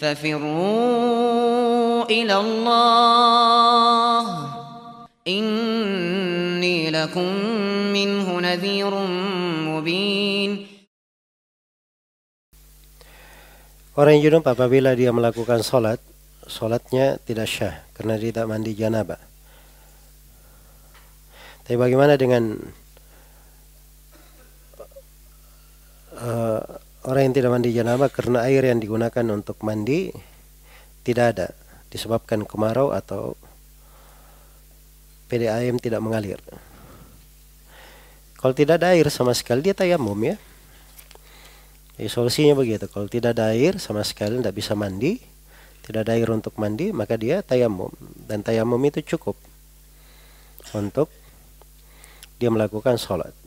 ففروا إلى الله إني لكم منه نذير مبين. Orang yang junub apabila dia melakukan solatnya tidak syah karena dia tidak mandi janabah. Tapi bagaimana dengan orang yang tidak mandi janabah karena air yang digunakan untuk mandi tidak ada, disebabkan kemarau atau PDAM tidak mengalir. Kalau tidak ada air sama sekali dia tayamum ya. Jadi solusinya begitu. Kalau tidak ada air sama sekali tidak bisa mandi, tidak ada air untuk mandi, maka dia tayamum, dan tayamum itu cukup untuk dia melakukan sholat.